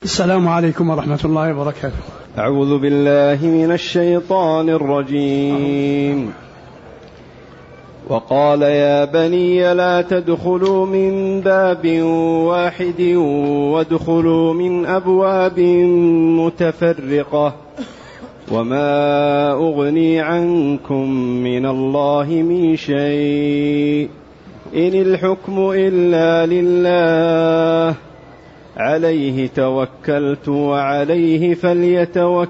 السلام عليكم ورحمة الله وبركاته. أعوذ بالله من الشيطان الرجيم. وقال يا بني لا تدخلوا من باب واحد وادخلوا من أبواب متفرقة وما أغني عنكم من الله من شيء إن الحكم إلا لله عليه توكلت وعليه فليتوكل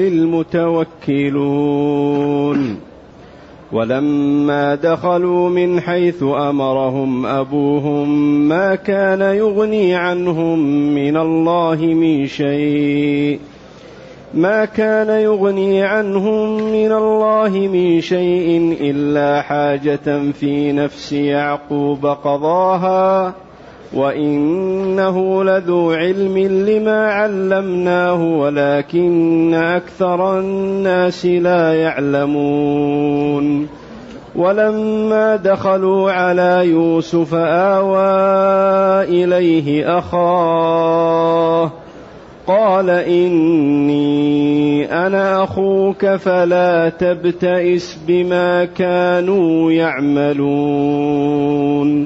المتوكلون. ولما دخلوا من حيث أمرهم أبوهم ما كان يغني عنهم من الله من شيء إلا حاجة في نفس يعقوب قضاها وإنه لذو علم لما علمناه ولكن أكثر الناس لا يعلمون. ولما دخلوا على يوسف آوى إليه أخاه قال إني أنا أخوك فلا تبتئس بما كانوا يعملون.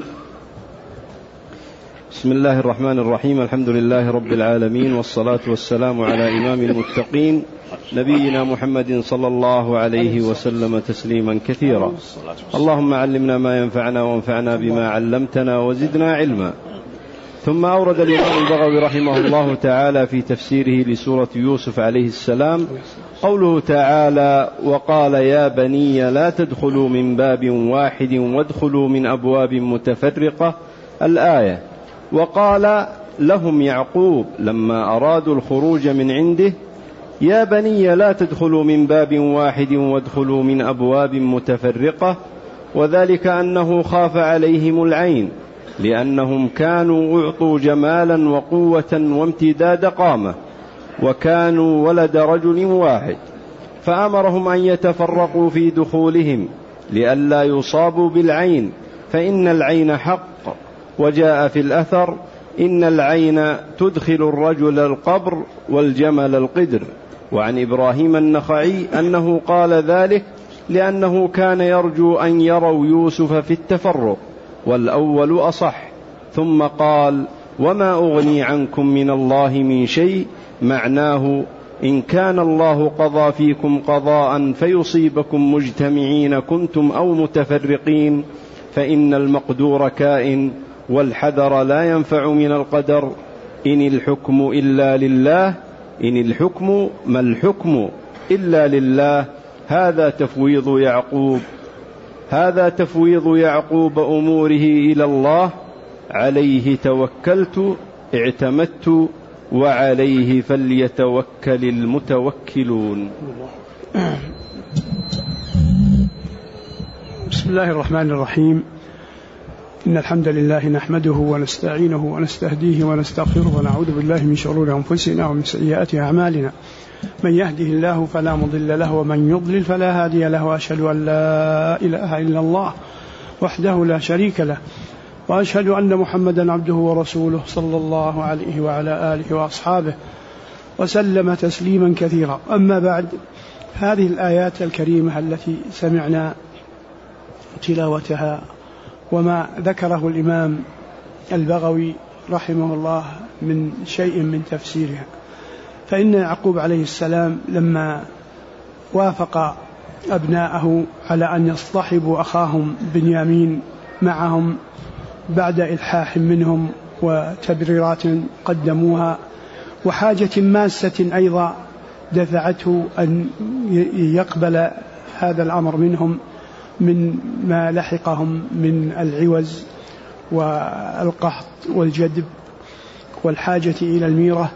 بسم الله الرحمن الرحيم. الحمد لله رب العالمين، والصلاة والسلام على إمام المتقين نبينا محمد صلى الله عليه وسلم تسليما كثيرا. اللهم علمنا ما ينفعنا وانفعنا بما علمتنا وزدنا علما. ثم أورد الإمام البغوي رحمه الله تعالى في تفسيره لسورة يوسف عليه السلام قوله تعالى وقال يا بني لا تدخلوا من باب واحد وادخلوا من أبواب متفرقة الآية. وقال لهم يعقوب لما أرادوا الخروج من عنده يا بني لا تدخلوا من باب واحد وادخلوا من أبواب متفرقة، وذلك أنه خاف عليهم العين لأنهم كانوا أعطوا جمالا وقوة وامتداد قامة وكانوا ولد رجل واحد، فأمرهم أن يتفرقوا في دخولهم لئلا يصابوا بالعين فإن العين حق. وجاء في الأثر إن العين تدخل الرجل القبر والجمل القدر. وعن إبراهيم النخعي أنه قال ذلك لأنه كان يرجو أن يروا يوسف في التفرق، والأول أصح. ثم قال وما أغني عنكم من الله من شيء، معناه إن كان الله قضى فيكم قضاء فيصيبكم مجتمعين كنتم أو متفرقين فإن المقدور كائن والحذر لا ينفع من القدر. إن الحكم إلا لله، إن الحكم ما الحكم إلا لله. هذا تفويض يعقوب أموره إلى الله. عليه توكلت اعتمدت وعليه فليتوكل المتوكلون. بسم الله الرحمن الرحيم. إن الحمد لله نحمده ونستعينه ونستهديه ونستغفره ونعوذ بالله من شرور أنفسنا ومن سيئات أعمالنا. من يهده الله فلا مضل له ومن يضلل فلا هادي له، وأشهد أن لا إله إلا الله وحده لا شريك له، وأشهد أن محمدا عبده ورسوله صلى الله عليه وعلى آله وأصحابه وسلم تسليما كثيرا. أما بعد، هذه الآيات الكريمة التي سمعنا تلاوتها وما ذكره الإمام البغوي رحمه الله من شيء من تفسيرها، فإن يعقوب عليه السلام لما وافق أبناءه على أن يصطحبوا أخاهم بنيامين معهم بعد إلحاح منهم وتبريرات قدموها وحاجة ماسة أيضا دفعته أن يقبل هذا الأمر منهم من ما لحقهم من العوز والقحط والجدب والحاجة إلى الميرة،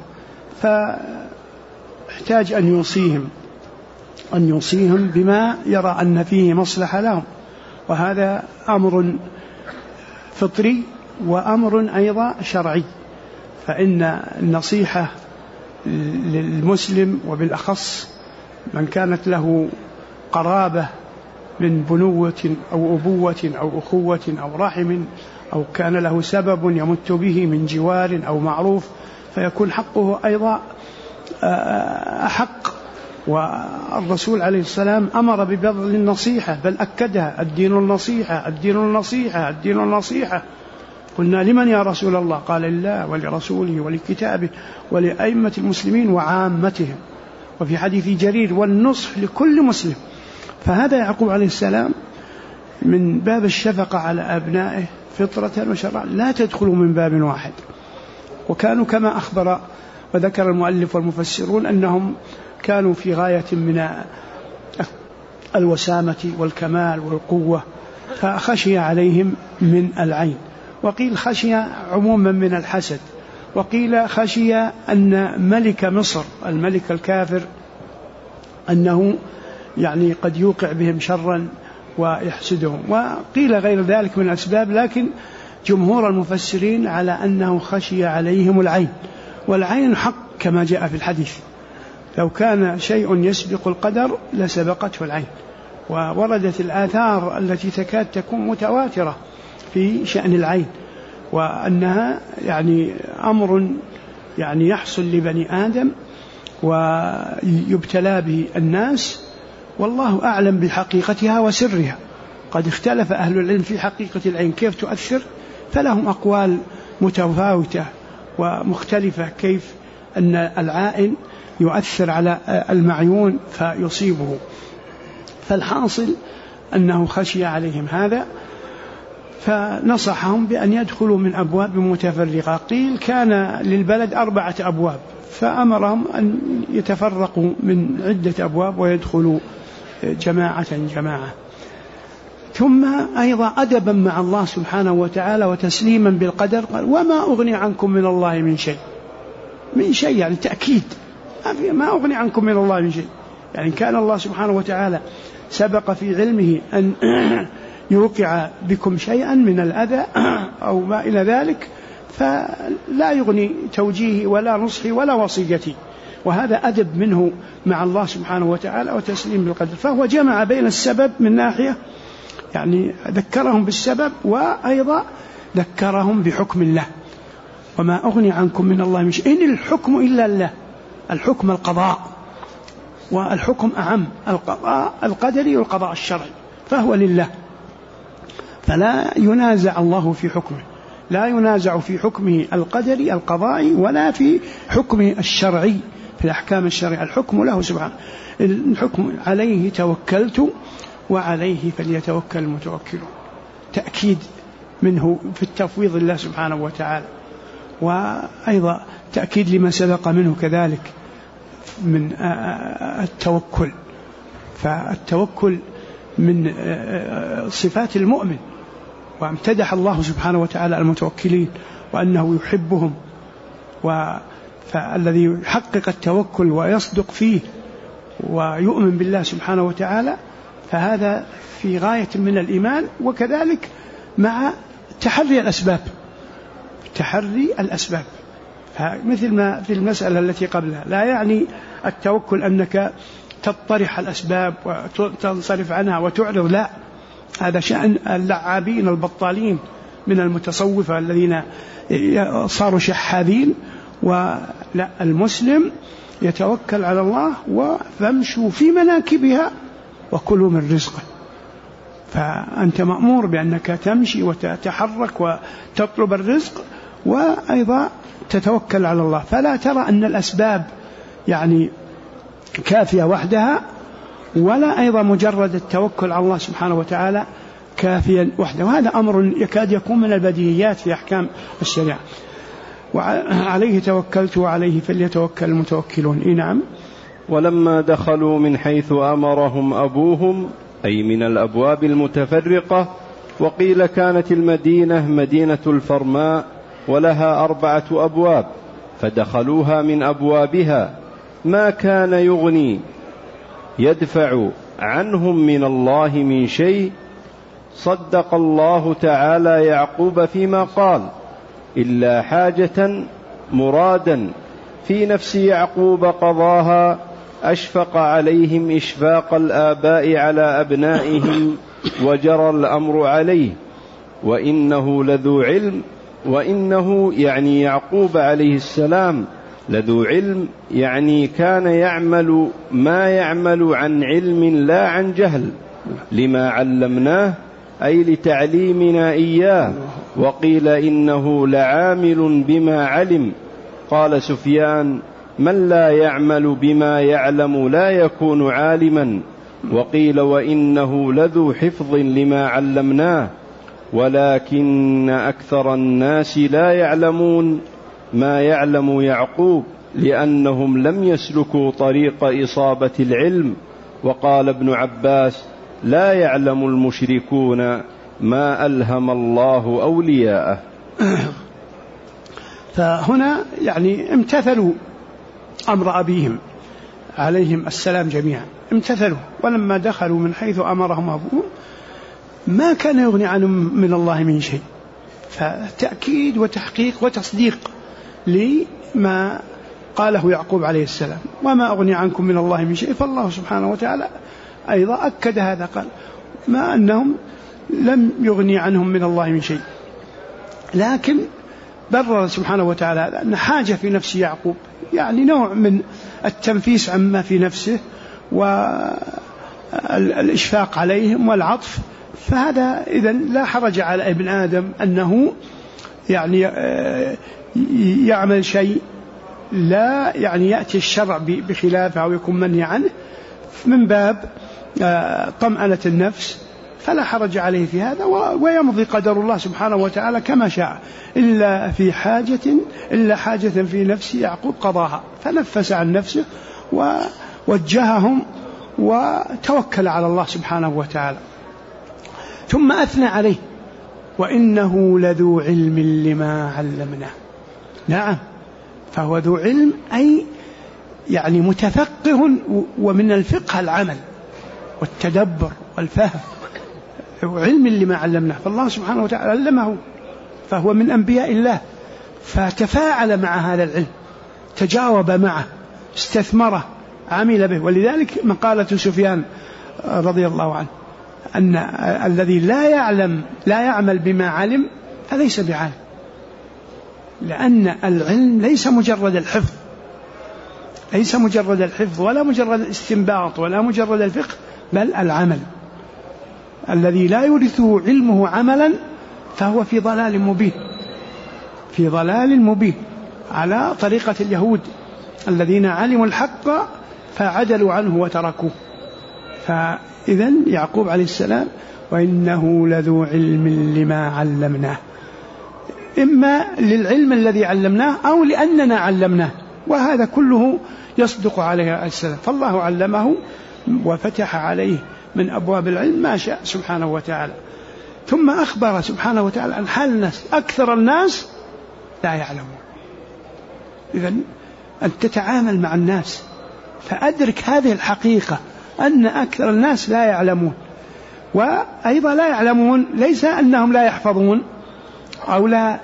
فاحتاج أن يوصيهم بما يرى أن فيه مصلحة لهم، وهذا أمر فطري وأمر أيضا شرعي. فإن النصيحة للمسلم وبالأخص من كانت له قرابة من بنوة أو أبوة أو أخوة أو رحم أو كان له سبب يمت به من جوار أو معروف، فيكون حقه أيضا أحق. والرسول عليه السلام أمر ببذل النصيحة بل أكدها: الدين النصيحة، الدين النصيحة، الدين النصيحة. قلنا: لمن يا رسول الله؟ قال: لله ولرسوله ولكتابه ولأئمة المسلمين وعامتهم. وفي حديث جرير: والنصح لكل مسلم. فهذا يعقوب عليه السلام من باب الشفقة على أبنائه فطرة وشرعا لا تدخلوا من باب واحد. وكانوا كما أخبر وذكر المؤلف والمفسرون أنهم كانوا في غاية من الوسامة والكمال والقوة، فخشي عليهم من العين. وقيل خشي عموما من الحسد، وقيل خشي أن ملك مصر الملك الكافر أنه يعني قد يوقع بهم شرا ويحسدهم، وقيل غير ذلك من الأسباب. لكن جمهور المفسرين على أنه خشي عليهم العين، والعين حق كما جاء في الحديث: لو كان شيء يسبق القدر لسبقته العين. ووردت الآثار التي تكاد تكون متواترة في شأن العين، وأنها يعني أمر يعني يحصل لبني آدم ويبتلى به الناس، والله أعلم بحقيقتها وسرها. قد اختلف أهل العلم في حقيقة العين كيف تؤثر، فلهم أقوال متفاوتة ومختلفة كيف أن العائن يؤثر على المعيون فيصيبه. فالحاصل أنه خشي عليهم هذا، فنصحهم بأن يدخلوا من أبواب متفرقة. قيل كان للبلد 4 أبواب، فأمرهم أن يتفرقوا من عدة أبواب ويدخلوا جماعة جماعة. ثم أيضا أدبا مع الله سبحانه وتعالى وتسليما بالقدر قال: وما أغني عنكم من الله من شيء. من شيء يعني تأكيد، ما أغني عنكم من الله من شيء. يعني كان الله سبحانه وتعالى سبق في علمه أن يوقع بكم شيئا من الأذى أو ما إلى ذلك، فلا يغني توجيهي ولا نصحي ولا وصيتي. وهذا أدب منه مع الله سبحانه وتعالى وتسليم بالقدر. فهو جمع بين السبب من ناحية، يعني ذكرهم بالسبب وأيضا ذكرهم بحكم الله: وما أغني عنكم من الله من شيء، إن الحكم إلا الله. الحكم القضاء، والحكم أعم: القضاء القدري والقضاء الشرعي، فهو لله، فلا ينازع الله في حكمه، لا ينازع في حكمه القدري القضائي ولا في حكمه الشرعي في الأحكام الشرعية. الحكم له سبحانه. الحكم عليه توكلت وعليه فليتوكل المتوكلون. تأكيد منه في التفويض الله سبحانه وتعالى، وأيضا تأكيد لما سبق منه كذلك من التوكل. فالتوكل من صفات المؤمن، وامتدح الله سبحانه وتعالى المتوكلين وأنه يحبهم. فالذي يحقق التوكل ويصدق فيه ويؤمن بالله سبحانه وتعالى فهذا في غاية من الإيمان. وكذلك مع تحري الأسباب، مثل ما في المسألة التي قبلها، لا يعني التوكل أنك تطرح الأسباب وتنصرف عنها وتعرض، لا، هذا شأن اللعابين البطالين من المتصوفة الذين صاروا شحاذين. ولا، المسلم يتوكل على الله وفامشوا في مناكبها وكلوا من رزقه. فأنت مأمور بأنك تمشي وتتحرك وتطلب الرزق، وأيضا تتوكل على الله. فلا ترى أن الأسباب يعني كافية وحدها، ولا أيضا مجرد التوكل على الله سبحانه وتعالى كافيا وحده. وهذا أمر يكاد يكون من البديهيات في أحكام الشريعة. وعليه توكلت وعليه فليتوكل المتوكلون. نعم. ولما دخلوا من حيث أمرهم أبوهم، أي من الأبواب المتفرقة، وقيل كانت المدينة مدينة الفرماء ولها 4 أبواب، فدخلوها من أبوابها، ما كان يغني يدفع عنهم من الله من شيء. صدق الله تعالى يعقوب فيما قال: إلا حاجة مرادا في نفس يعقوب قضاها، أشفق عليهم إشفاق الآباء على أبنائهم، وجرى الأمر عليه، وإنه لذو علم وإنه يعني يعقوب عليه السلام لذو علم، يعني كان يعمل ما يعمل عن علم لا عن جهل، لما علمناه أي لتعليمنا إياه. وقيل إنه لعامل بما علم. قال سفيان: من لا يعمل بما يعلم لا يكون عالما. وقيل: وإنه لذو حفظ لما علمناه، ولكن أكثر الناس لا يعلمون ما يعلم يعقوب، لأنهم لم يسلكوا طريق إصابة العلم. وقال ابن عباس: لا يعلم المشركون ما ألهم الله أولياءه. فهنا يعني امتثلوا أمر أبيهم عليهم السلام جميعا، امتثلوا، ولما دخلوا من حيث أمرهم أبوهم ما كان يغني عنهم من الله من شيء، فتأكيد وتحقيق وتصديق لما قاله يعقوب عليه السلام: وما أغني عنكم من الله من شيء. فالله سبحانه وتعالى أيضا أكد هذا، قال ما أنهم لم يغني عنهم من الله من شيء، لكن برر سبحانه وتعالى أن حاجة في نفس يعقوب، يعني نوع من التنفيس عما في نفسه والإشفاق عليهم والعطف. فهذا إذن لا حرج على ابن آدم أنه يعني يعمل شيء لا يعني يأتي الشرع بخلافه أو يكون منهي عنه من باب طمأنة النفس، فلا حرج عليه في هذا، ويمضي قدر الله سبحانه وتعالى كما شاء، إلا حاجة في نفس يعقوب قضاها، فنفس عن نفسه ووجههم وتوكل على الله سبحانه وتعالى. ثم أثنى عليه: وإنه لذو علم لما علمناه. نعم، فهو ذو علم، أي يعني متفقه، ومن الفقه العمل والتدبر والفهم، علم لما علمناه. فالله سبحانه وتعالى علمه، فهو من أنبياء الله، فتفاعل مع هذا العلم، تجاوب معه، استثمره، عمل به. ولذلك مقالة سفيان رضي الله عنه أن الذي لا يعمل بما علم فليس بعالم، لأن العلم ليس مجرد الحفظ ولا مجرد الاستنباط ولا مجرد الفقه، بل العمل. الذي لا يورثه علمه عملا فهو في ضلال مبين، على طريقة اليهود الذين علموا الحق فعدلوا عنه وتركوه. فإذن يعقوب عليه السلام: وإنه لذو علم لما علمناه، إما للعلم الذي علمناه أو لأننا علمناه، وهذا كله يصدق عليه السلام. فالله علمه وفتح عليه من أبواب العلم ما شاء سبحانه وتعالى. ثم أخبر سبحانه وتعالى عن حال الناس: أكثر الناس لا يعلمون. إذن أن تتعامل مع الناس فأدرك هذه الحقيقة، أن أكثر الناس لا يعلمون. وأيضا لا يعلمون ليس أنهم لا يحفظون أو لا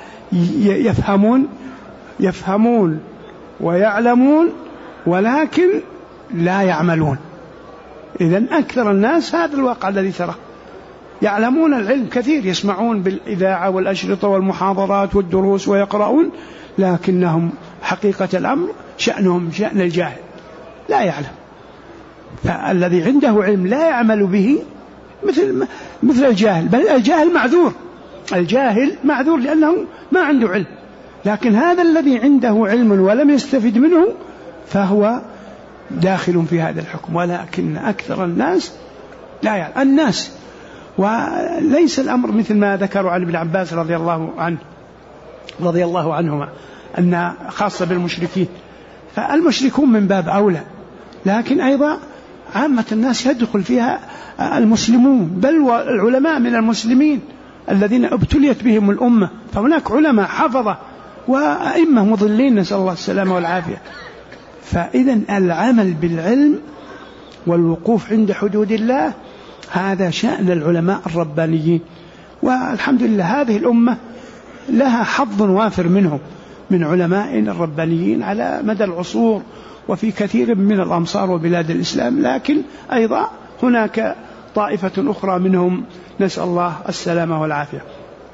يفهمون ويعلمون، ولكن لا يعملون. إذن أكثر الناس هذا الواقع الذي ترى، يعلمون العلم كثير، يسمعون بالإذاعة والأشرطة والمحاضرات والدروس ويقرؤون، لكنهم حقيقة الأمر شأنهم شأن الجاهل، لا يعلم. فالذي عنده علم لا يعمل به مثل الجاهل، بل الجاهل معذور لأنه ما عنده علم. لكن هذا الذي عنده علم ولم يستفد منه فهو داخل في هذا الحكم. ولكن أكثر الناس لا يعلم الناس. وليس الأمر مثل ما ذكروا عن ابن عباس رضي الله عنهما أن خاصة بالمشركين، فالمشركون من باب أولى، لكن أيضا عامة الناس يدخل فيها المسلمون، بل والعلماء من المسلمين الذين ابتليت بهم الأمة، فهناك علماء حفظة وأئمة مضلين، نسأل الله السلامة والعافية. فإذن العمل بالعلم والوقوف عند حدود الله هذا شأن العلماء الربانيين، والحمد لله هذه الأمة لها حظ وافر منهم من علماء الربانيين على مدى العصور وفي كثير من الأمصار وبلاد الإسلام. لكن أيضا هناك طائفة أخرى منهم نسأل الله السلامة والعافية.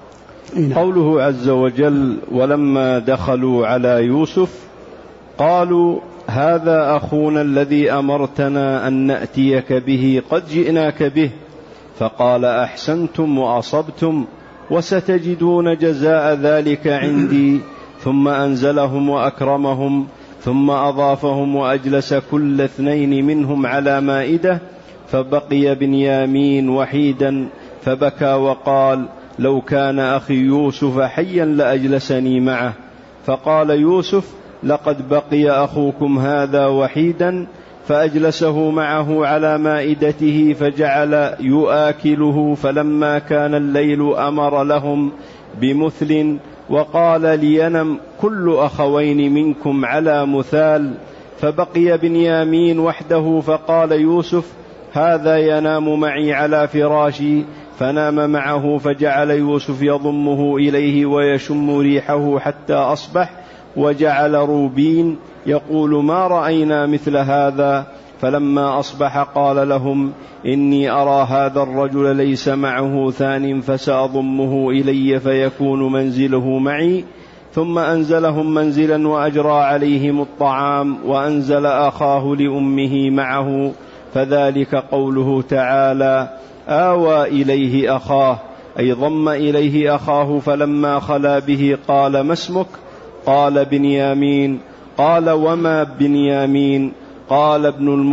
قوله عز وجل: ولما دخلوا على يوسف قالوا هذا أخونا الذي أمرتنا أن نأتيك به قد جئناك به، فقال أحسنتم وأصبتم وستجدون جزاء ذلك عندي. ثم أنزلهم وأكرمهم، ثم أضافهم وأجلس كل اثنين منهم على مائدة، فبقي بنيامين وحيدا فبكى وقال: لو كان أخي يوسف حيا لأجلسني معه. فقال يوسف: لقد بقي أخوكم هذا وحيدا، فأجلسه معه على مائدته فجعل يؤكله. فلما كان الليل أمر لهم بمثل وقال لينم كل أخوين منكم على مثال، فبقي بنيامين وحده. فقال يوسف: هذا ينام معي على فراشي، فنام معه. فجعل يوسف يضمه إليه ويشم ريحه حتى أصبح، وجعل روبين يقول: ما رأينا مثل هذا. فلما أصبح قال لهم: إني أرى هذا الرجل ليس معه ثان، فسأضمه إلي فيكون منزله معي. ثم أنزلهم منزلا وأجرى عليهم الطعام، وأنزل أخاه لأمه معه، فذلك قوله تعالى: آوى إليه أخاه، أي ضم إليه أخاه. فلما خلا به قال: ما اسمك؟ قال: بنيامين. قال: وما بنيامين؟ قال: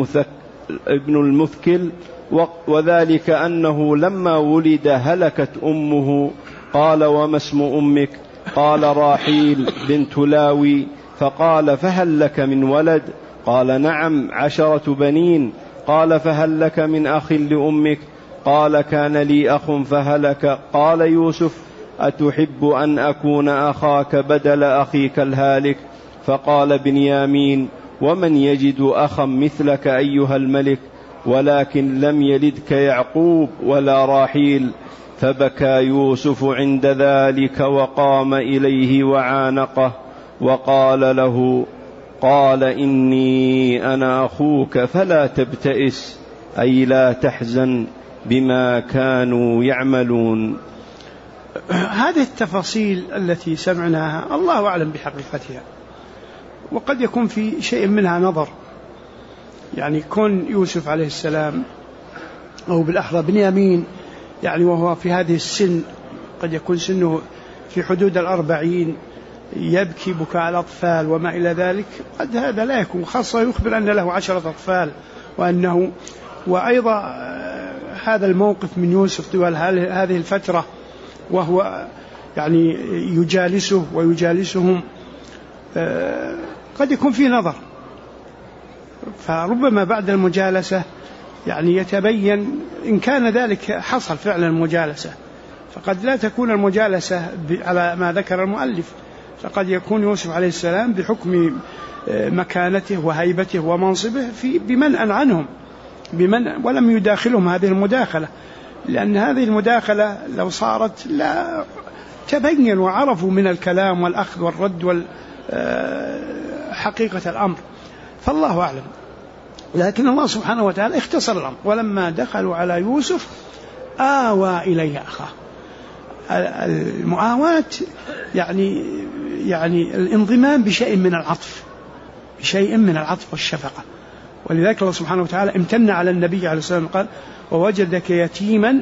ابن المثكل، وذلك أنه لما ولد هلكت أمه. قال: وما اسم أمك؟ قال: راحيل بنت لاوي. فقال: فهل لك من ولد؟ قال: نعم 10 بنين. قال: فهل لك من أخ لأمك؟ قال: كان لي أخ فهلك. قال يوسف: أتحب أن أكون أخاك بدل أخيك الهالك؟ فقال بنيامين: ومن يجد أخا مثلك أيها الملك؟ ولكن لم يلدك يعقوب ولا راحيل. فبكى يوسف عند ذلك وقام إليه وعانقه وقال له: قال: إني أنا أخوك فلا تبتئس، أي لا تحزن بما كانوا يعملون. هذه التفاصيل التي سمعناها الله أعلم بحقيقتها، وقد يكون في شيء منها نظر، يعني كون يوسف عليه السلام أو بالأحرى بنيامين يعني وهو في هذه السن، قد يكون سنه في حدود 40، يبكي بكاء الأطفال وما إلى ذلك، قد هذا لا يكون، خاصة يخبر أن له 10 أطفال، وأيضا هذا الموقف من يوسف طوال هذه الفترة وهو يعني يجالسه ويجالسهم، قد يكون فيه نظر. فربما بعد المجالسة يعني يتبين إن كان ذلك حصل فعلا المجالسة، فقد لا تكون المجالسة على ما ذكر المؤلف، فقد يكون يوسف عليه السلام بحكم مكانته وهيبته ومنصبه بمنأ عنهم، ولم يداخلهم هذه المداخلة، لأن هذه المداخلة لو صارت لا تبين وعرفوا من الكلام والأخذ والرد حقيقة الأمر، فالله أعلم. لكن الله سبحانه وتعالى اختصر الأمر: ولما دخلوا على يوسف آوى إليه أخاه. المؤاواة يعني الانضمام بشيء من العطف والشفقة، ولذلك الله سبحانه وتعالى امتن على النبي عليه الصلاة والسلام قال: ووجدك يتيما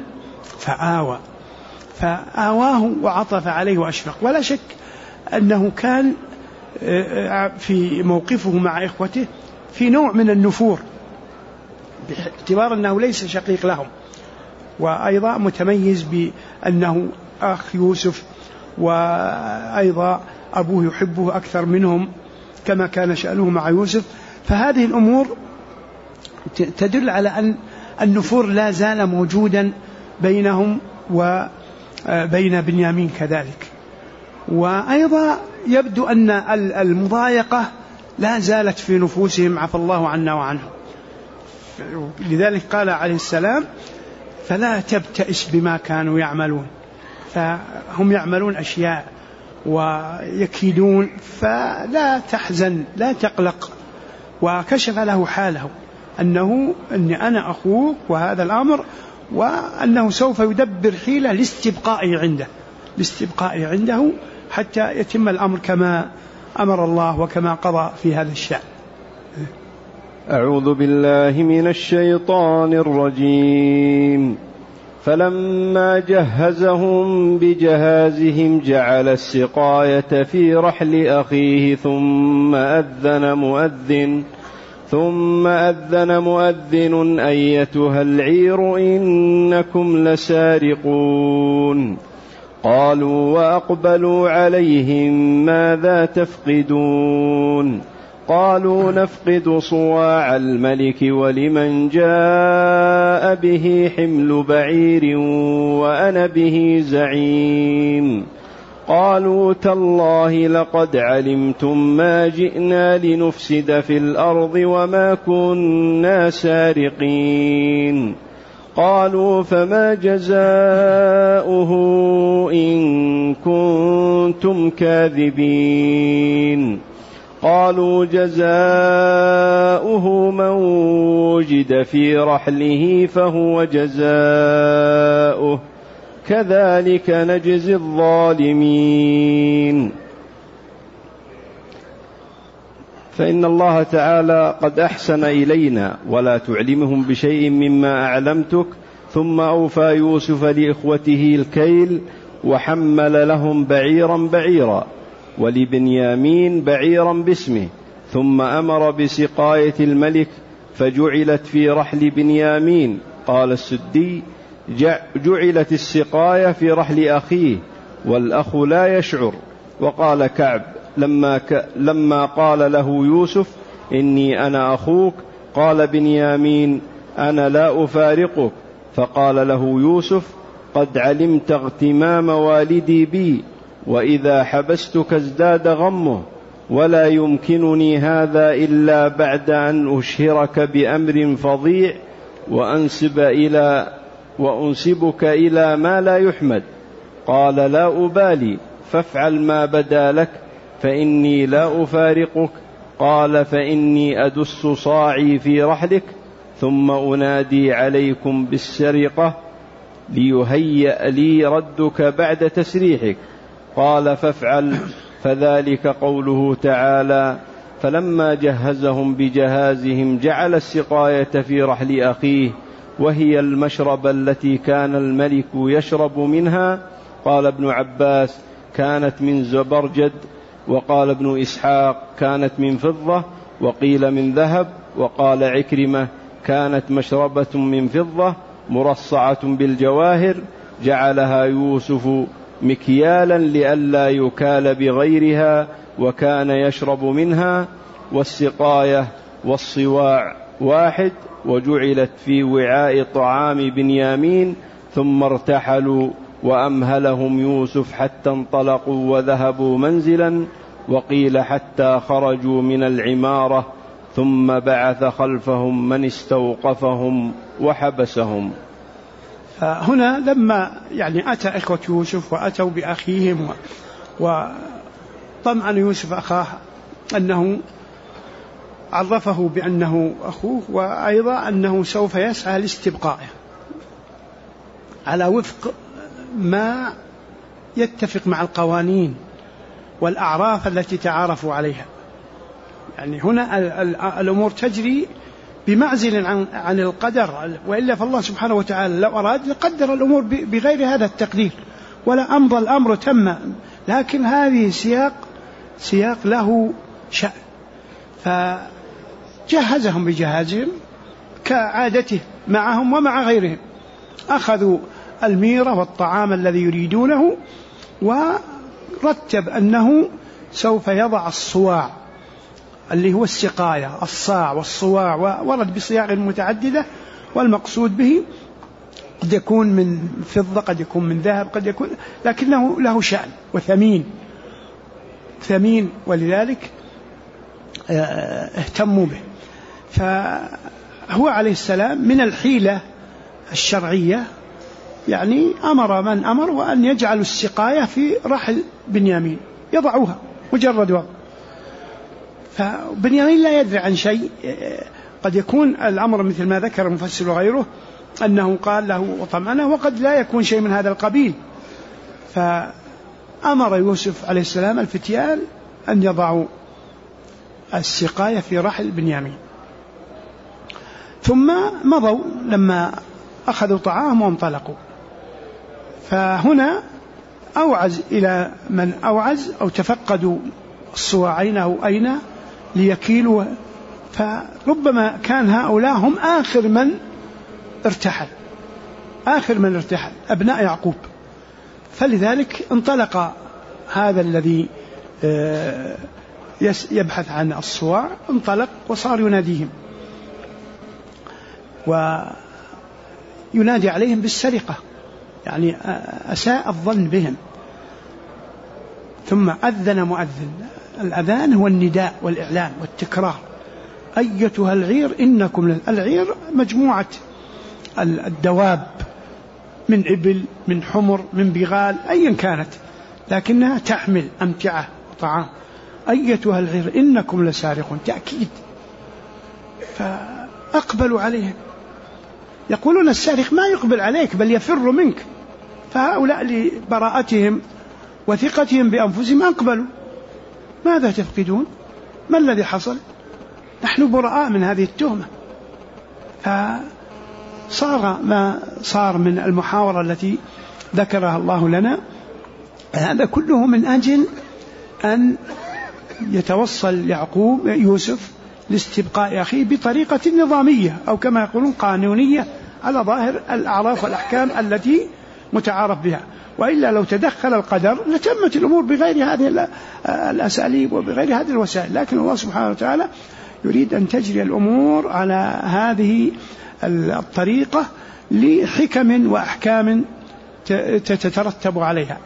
فآواه وعطف عليه وأشفق. ولا شك أنه كان في موقفه مع إخوته في نوع من النفور، باعتبار أنه ليس شقيق لهم، وأيضا متميز بأنه أخ يوسف، وأيضا أبوه يحبه أكثر منهم كما كان شأنه مع يوسف. فهذه الأمور تدل على أن النفور لا زال موجودا بينهم وبين بنيامين كذلك. وأيضا يبدو أن المضايقة لا زالت في نفوسهم، عفى الله عنا وعنهم. لذلك قال عليه السلام: فلا تبتئس بما كانوا يعملون، فهم يعملون أشياء ويكيدون، فلا تحزن لا تقلق. وكشف له حاله أني أنا أخوك وهذا الأمر، وأنه سوف يدبر حيلة لاستبقائه عنده، باستبقائه عنده حتى يتم الأمر كما أمر الله وكما قضى في هذا الشأن. أعوذ بالله من الشيطان الرجيم. فلما جهزهم بجهازهم جعل السقاية في رحل أخيه ثم أذن مؤذن أيتها العير إنكم لسارقون. قالوا وأقبلوا عليهم ماذا تفقدون؟ قالوا نفقد صواع الملك ولمن جاء به حمل بعير وأنا به زعيم. قالوا تالله لقد علمتم ما جئنا لنفسد في الأرض وما كنا سارقين. قالوا فما جزاؤه إن كنتم كاذبين؟ قالوا جزاؤه من وجد في رحله فهو جزاؤه كذلك نجزي الظالمين. فإن الله تعالى قد أحسن إلينا ولا تعلمهم بشيء مما أعلمتك، ثم أوفى يوسف لإخوته الكيل وحمل لهم بعيرا ولبنيامين بعيرا باسمه، ثم أمر بسقاية الملك فجعلت في رحل بنيامين. قال السدي جعلت السقاية في رحل أخيه والأخ لا يشعر. وقال كعب لما قال له يوسف إني أنا أخوك قال بنيامين أنا لا أفارقك. فقال له يوسف قد علمت اغتمام والدي بي، وإذا حبستك ازداد غمه، ولا يمكنني هذا إلا بعد أن أشهرك بأمر فظيع وأنسبك إلى ما لا يحمد. قال لا أبالي، فافعل ما بدا لك فإني لا أفارقك. قال فإني أدس صاعي في رحلك ثم أنادي عليكم بالسرقة ليهيأ لي ردك بعد تسريحك. قال فافعل. فذلك قوله تعالى فلما جهزهم بجهازهم جعل السقاية في رحل أخيه وهي المشرب التي كان الملك يشرب منها. قال ابن عباس كانت من زبرجد، وقال ابن إسحاق كانت من فضة وقيل من ذهب، وقال عكرمة كانت مشربة من فضة مرصعة بالجواهر جعلها يوسف مكيالا لئلا يكال بغيرها وكان يشرب منها. والسقاية والصواع واحد، وجعلت في وعاء طعام بنيامين. ثم ارتحلوا وأمهلهم يوسف حتى انطلقوا وذهبوا منزلا، وقيل حتى خرجوا من العمارة، ثم بعث خلفهم من استوقفهم وحبسهم. هنا لما أتى إخوة يوسف وأتوا بأخيهم وطمعا يوسف أخاه أنه عرفه بأنه أخوه، وأيضا أنه سوف يسعى لاستبقائه على وفق ما يتفق مع القوانين والأعراف التي تعارفوا عليها. هنا الأمور تجري بمعزل عن القدر، وإلا فالله سبحانه وتعالى لو أراد لقدر الأمور بغير هذا التقدير ولا أمضى الأمر تم، لكن هذه سياق له شأن. فجهزهم بجهازهم كعادته معهم ومع غيرهم، أخذوا الميرة والطعام الذي يريدونه، ورتب أنه سوف يضع الصواع اللي هو السقاية، الصاع والصواع، ورد بصياغ متعددة، والمقصود به قد يكون من فضة قد يكون من ذهب قد يكون، لكنه له شأن ثمين ولذلك اهتموا به. فهو عليه السلام من الحيلة الشرعية أمر من أمر وأن يجعلوا السقاية في رحل بنيامين، يضعوها مجرد وضع. فبنيامين لا يدري عن شيء، قد يكون الأمر مثل ما ذكر المفسر وغيره أنه قال له وطمأنه، وقد لا يكون شيء من هذا القبيل. أمر يوسف عليه السلام الفتيان أن يضعوا السقاية في رحل بنيامين، ثم مضوا لما أخذوا طعام وانطلقوا. فهنا أوعز إلى من أوعز أو تفقدوا الصواعين أو أين ليكيلوا، فربما كان هؤلاء هم آخر من ارتحل أبناء يعقوب. فلذلك انطلق هذا الذي يبحث عن الصواع، انطلق وصار يناديهم وينادي عليهم بالسرقة، يعني أساء الظن بهم. ثم أذن مؤذن. الأذان هو النداء والإعلان والتكرار. أيتها العير إنكم العير مجموعة الدواب من إبل من حمر من بغال أيا كانت، لكنها تحمل أمتعة وطعام. أيتها العير إنكم لسارقون، تأكيد. فأقبلوا عليهم يقولون السارق ما يقبل عليك بل يفر منك. فهؤلاء لبراءتهم وثقتهم بأنفسهم أقبلوا. ماذا تفقدون؟ ما الذي حصل؟ نحن براء من هذه التهمة. فصار ما صار من المحاورة التي ذكرها الله لنا، هذا كله من أجل أن يتوصل يوسف لاستبقاء أخيه بطريقة نظامية أو كما يقولون قانونية على ظاهر الأعراف والأحكام التي متعارف بها. وإلا لو تدخل القدر لتمت الأمور بغير هذه الأساليب وبغير هذه الوسائل. لكن الله سبحانه وتعالى يريد أن تجري الأمور على هذه الطريقة لحكم وأحكام تترتب عليها.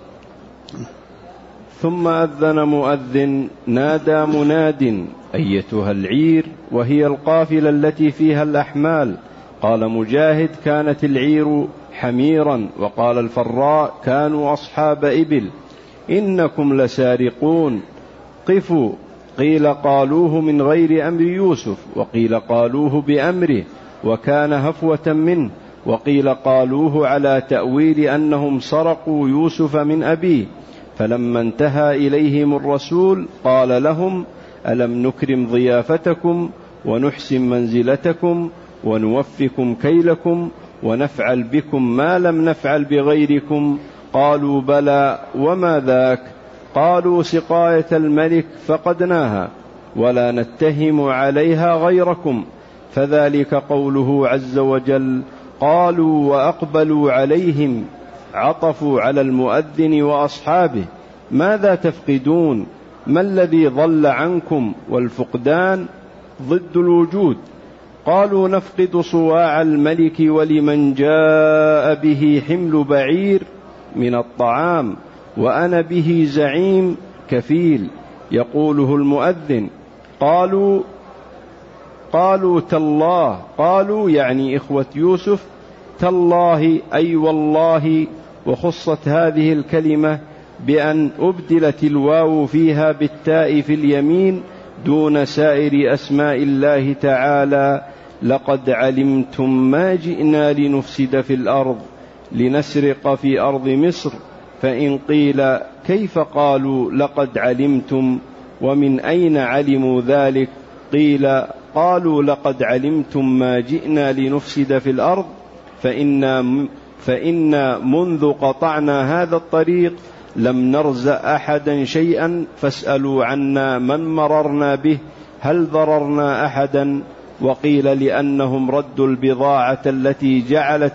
ثم أذن مؤذن نادى مناد أيتها العير، وهي القافلة التي فيها الأحمال. قال مجاهد كانت العير حميرا، وقال الفراء كانوا أصحاب إبل. إنكم لسارقون قفوا. قيل قالوه من غير أمر يوسف، وقيل قالوه بأمره وكان هفوة منه، وقيل قالوه على تأويل أنهم سرقوا يوسف من أبيه. فلما انتهى إليهم الرسول قال لهم ألم نكرم ضيافتكم ونحسن منزلتكم ونوفكم كيلكم ونفعل بكم ما لم نفعل بغيركم؟ قالوا بلى وما ذاك؟ قالوا سقاية الملك فقدناها ولا نتهم عليها غيركم. فذلك قوله عز وجل قالوا وأقبلوا عليهم، عطفوا على المؤذن وأصحابه. ماذا تفقدون؟ ما الذي ضل عنكم؟ والفقدان ضد الوجود. قالوا نفقد صواع الملك ولمن جاء به حمل بعير من الطعام، وأنا به زعيم كفيل. يقوله المؤذن. قالوا تالله، قالوا يعني إخوة يوسف، تالله أي والله. وخصت هذه الكلمة بأن أبدلت الواو فيها بالتاء في اليمين دون سائر أسماء الله تعالى. لقد علمتم ما جئنا لنفسد في الأرض لنسرق في أرض مصر. فإن قيل كيف قالوا لقد علمتم ومن أين علموا ذلك؟ قيل قالوا لقد علمتم ما جئنا لنفسد في الأرض فإنا منذ قطعنا هذا الطريق لم نرزأ أحدا شيئا فاسألوا عنا من مررنا به هل ضررنا أحدا. وقيل لأنهم ردوا البضاعة التي جعلت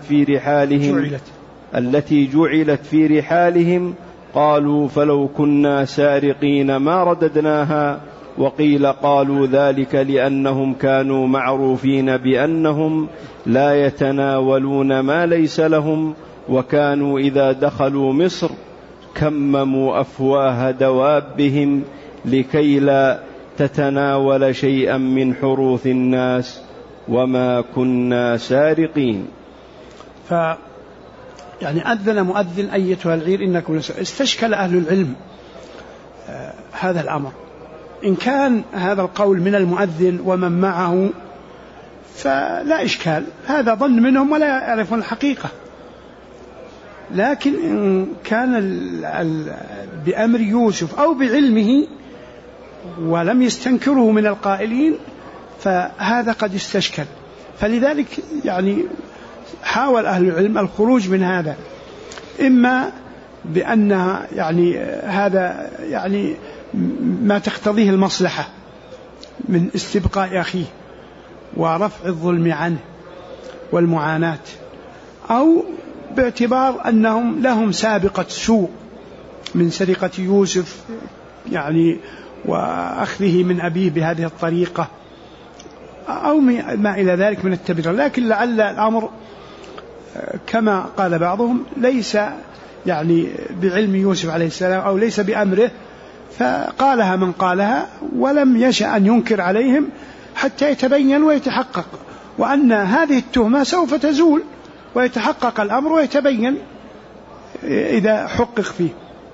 في رحالهم قالوا فلو كنا سارقين ما رددناها. وقيل قالوا ذلك لأنهم كانوا معروفين بأنهم لا يتناولون ما ليس لهم، وكانوا إذا دخلوا مصر كمموا أفواه دوابهم لكي لا تتناول شيئا من حروث الناس، وما كنا سارقين. يعني أذن مؤذن أيتها العير إنكم استشكل أهل العلم هذا الأمر. إن كان هذا القول من المؤذن ومن معه فلا إشكال، هذا ظن منهم ولا يعرفون الحقيقة. لكن إن كان بأمر يوسف أو بعلمه ولم يستنكره من القائلين فهذا قد استشكل. فلذلك يعني حاول أهل العلم الخروج من هذا، إما بأن يعني هذا يعني ما تقتضيه المصلحة من استبقاء أخيه ورفع الظلم عنه والمعاناة، أو باعتبار أنهم لهم سابقة سوء من سرقة يوسف يعني وأخذه من أبيه بهذه الطريقة، أو ما إلى ذلك من التبرير. لكن لعل الأمر كما قال بعضهم ليس يعني بعلم يوسف عليه السلام أو ليس بأمره، فقالها من قالها ولم يشأ أن ينكر عليهم حتى يتبين ويتحقق، وأن هذه التهمة سوف تزول ويتحقق الأمر ويتبين إذا حقق فيه.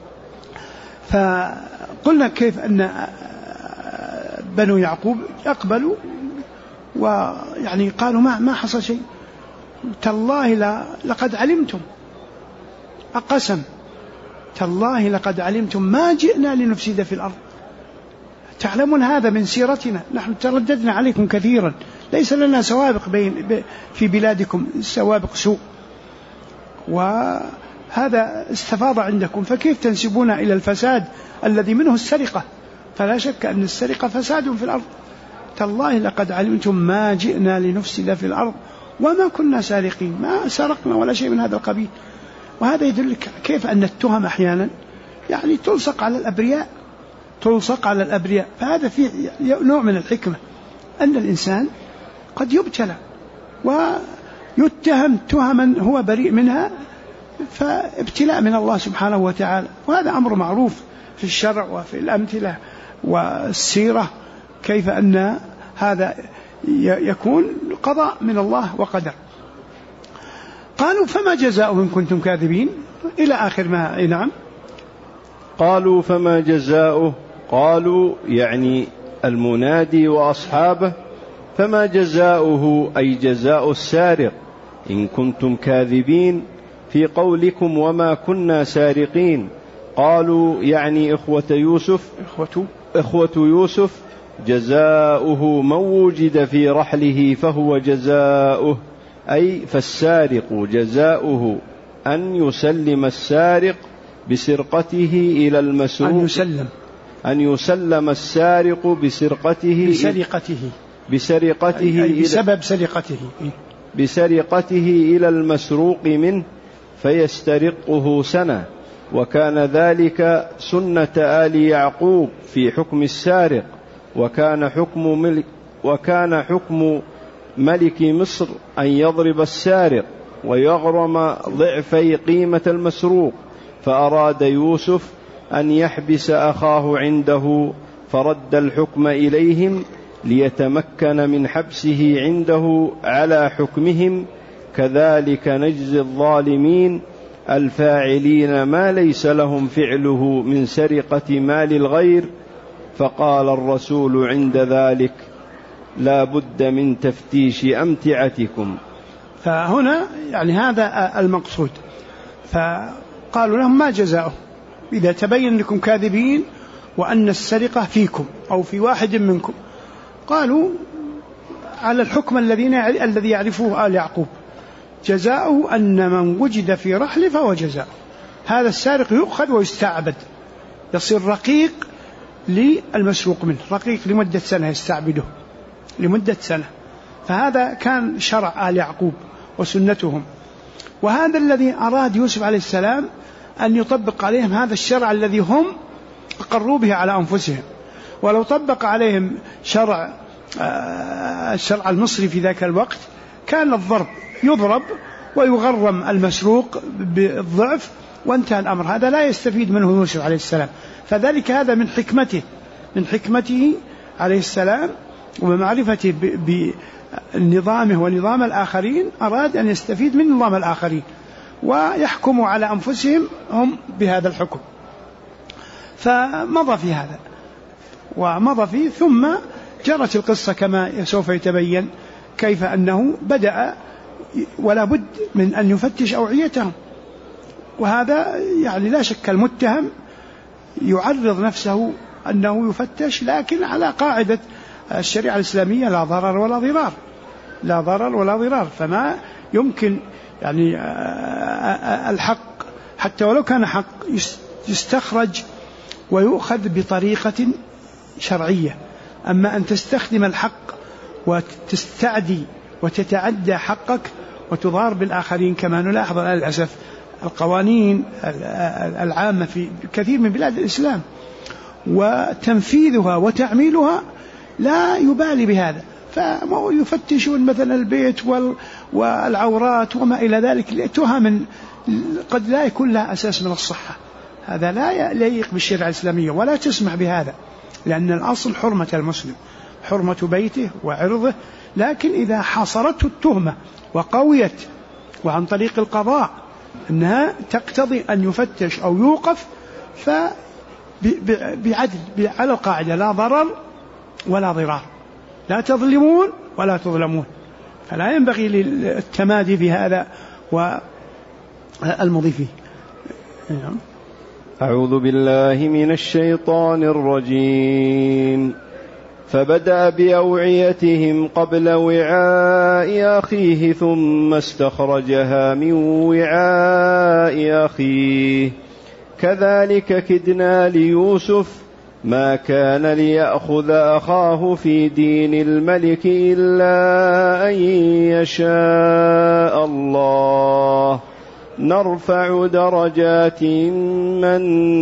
فقلنا كيف أن بنو يعقوب أقبلوا ويعني قالوا ما حصل شيء، تالله لقد علمتم، أقسم تالله لقد علمتم ما جئنا لنفسد في الأرض، تعلمون هذا من سيرتنا، نحن ترددنا عليكم كثيرا، ليس لنا سوابق في بلادكم سوابق سوء، وهذا استفاض عندكم، فكيف تنسبون إلى الفساد الذي منه السرقة؟ فلا شك أن السرقة فساد في الأرض. تالله لقد علمتم ما جئنا لنفسد في الأرض وما كنا سارقين، ما سرقنا ولا شيء من هذا القبيل. وهذا يدلك كيف أن التهم أحيانا يعني تلصق على الأبرياء، فهذا فيه نوع من الحكمة أن الإنسان قد يبتلى ويتهم تهما هو بريء منها، فابتلاء من الله سبحانه وتعالى، وهذا أمر معروف في الشرع وفي الأمثلة والسيرة، كيف أن هذا يكون قضاء من الله وقدر. قالوا فما جزاؤه إن كنتم كاذبين إلى آخر ما. نعم. قالوا فما جزاؤه، قالوا يعني المنادي وأصحابه، فما جزاؤه أي جزاء السارق إن كنتم كاذبين في قولكم وما كنا سارقين. قالوا يعني إخوة يوسف جزاؤه من وجد في رحله فهو جزاؤه، أي فالسارق جزاؤه أن يسلم السارق بسرقته إلى المسروق، أن يسلم السارق بسرقته إلى المسروق منه فيسترقه سنة. وكان ذلك سنة آل يعقوب في حكم السارق، وكان حكم ملك مصر أن يضرب السارق ويغرم ضعفي قيمة المسروق، فأراد يوسف أن يحبس أخاه عنده فرد الحكم إليهم ليتمكن من حبسه عنده على حكمهم. كذلك نجزي الظالمين الفاعلين ما ليس لهم فعله من سرقة مال الغير. فقال الرسول عند ذلك لا بد من تفتيش أمتعتكم. فهنا يعني هذا المقصود. فقالوا لهم ما جزاؤه إذا تبين لكم كاذبين وأن السرقة فيكم أو في واحد منكم؟ قالوا على الحكم الذي يعرفه آل يعقوب، جزاؤه أن من وجد في رحل فهو جزاؤه. هذا السارق يؤخذ ويستعبد، يصير رقيق للمسروق منه، رقيق لمدة سنة، يستعبده لمدة سنة. فهذا كان شرع آل يعقوب وسنتهم، وهذا الذي أراد يوسف عليه السلام أن يطبق عليهم هذا الشرع الذي هم أقروا به على أنفسهم. ولو طبق عليهم الشرع المصري في ذاك الوقت كان الضرب، يضرب ويغرم المسروق بالضعف وانتهى الأمر. هذا لا يستفيد منه يوسف عليه السلام، فذلك هذا من حكمته عليه السلام ومعرفته بنظامه ونظام الآخرين، أراد أن يستفيد من نظام الآخرين ويحكموا على أنفسهم هم بهذا الحكم. فمضى في هذا ومضى فيه، ثم جرت القصة كما سوف يتبين كيف أنه بدأ ولا بد من أن يفتش أوعيتهم، وهذا يعني لا شك المتهم يعرض نفسه أنه يفتش، لكن على قاعدة الشريعة الإسلامية لا ضرر ولا ضرار، لا ضرر ولا ضرار. فما يمكن يعني الحق حتى ولو كان حق يستخرج ويؤخذ بطريقة شرعية. أما أن تستخدم الحق وتستعدي وتتعدى حقك وتضار بالآخرين، كما نلاحظ للأسف القوانين العامة في كثير من بلاد الإسلام وتنفيذها وتعميلها لا يبالي بهذا، فيفتشون مثلا البيت والعورات وما إلى ذلك تهم قد لا يكون لها أساس من الصحة. هذا لا يليق بالشريعة الإسلامية ولا تسمح بهذا، لأن الأصل حرمة المسلم، حرمة بيته وعرضه. لكن إذا حاصرته التهمة وقويت وعن طريق القضاء أنها تقتضي أن يفتش أو يوقف، فبعدل على القاعدة لا ضرر ولا ضرار، لا تظلمون ولا تظلمون. فلا ينبغي للتمادي في هذا والمضي فيه. أعوذ بالله من الشيطان الرجيم. فبدأ بأوعيتهم قبل وعاء أخيه ثم استخرجها من وعاء أخيه كذلك كدنا ليوسف ما كان ليأخذ أخاه في دين الملك إلا أن يشاء الله نرفع درجات من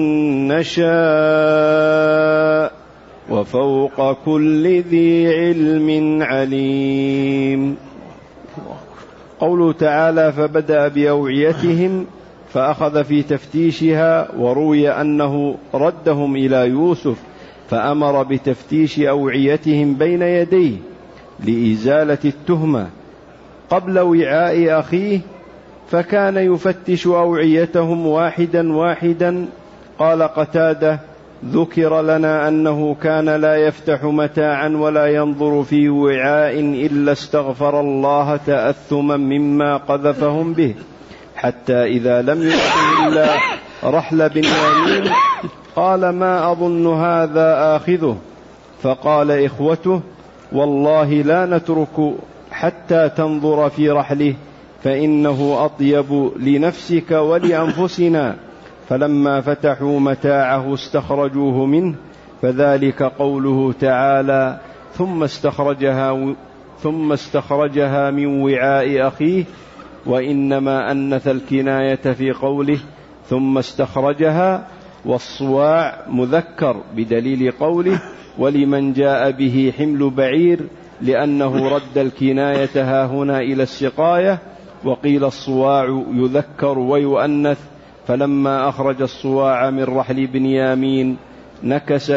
نشاء وفوق كل ذي علم عليم. قوله تعالى فبدأ بأوعيتهم، فأخذ في تفتيشها، وروي أنه ردهم إلى يوسف فأمر بتفتيش أوعيتهم بين يديه لإزالة التهمة قبل وعاء أخيه، فكان يفتش أوعيتهم واحدا واحدا. قال قتادة ذكر لنا أنه كان لا يفتح متاعا ولا ينظر في وعاء إلا استغفر الله تأثما مما قذفهم به، حتى إذا لم يكن إلا رحل بنيامين قال ما أظن هذا آخذه، فقال إخوته والله لا نترك حتى تنظر في رحله فإنه أطيب لنفسك ولأنفسنا. فلما فتحوا متاعه استخرجوه منه، فذلك قوله تعالى ثم استخرجها من وعاء أخيه، وإنما أنث الكناية في قوله ثم استخرجها، والصواع مذكر بدليل قوله ولمن جاء به حمل بعير، لأنه رد الكناية هاهنا إلى السقاية. وقيل الصواع يذكر ويؤنث، فلما أخرج الصواع من رحل بنيامين نكس